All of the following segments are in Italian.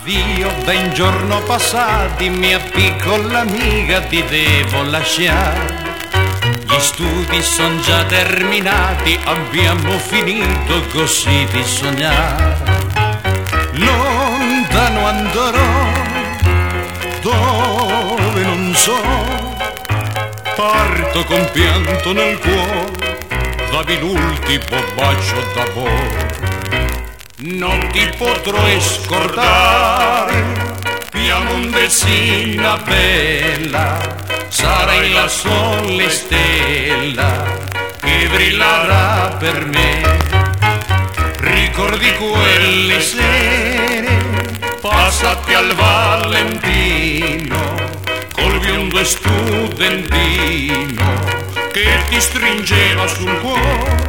Addio, ben giorno passati, mia piccola amica, ti devo lasciare. Gli studi son già terminati, abbiamo finito così di sognare. Lontano andrò, dove non so, parto con pianto nel cuore, davi l'ultimo bacio d'amore. Non ti potrò scordare, Piemontesina bella, sarai la sole stella che brillerà per me. Ricordi quelle sere passate al Valentino, col biondo studentino che ti stringeva sul cuore.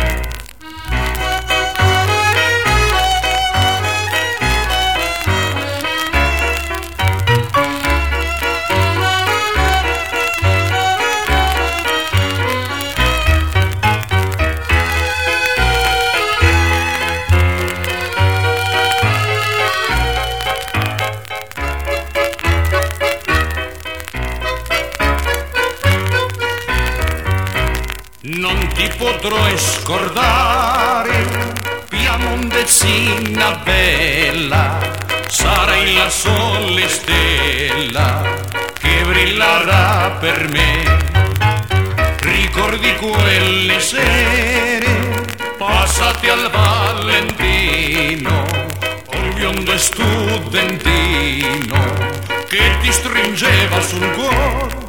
Non ti potrò scordare, Piemontesina bella, sarai la sole stella che brillerà per me. Ricordi quelle sere passate al Valentino, col biondo studentino che ti stringeva sul cuore.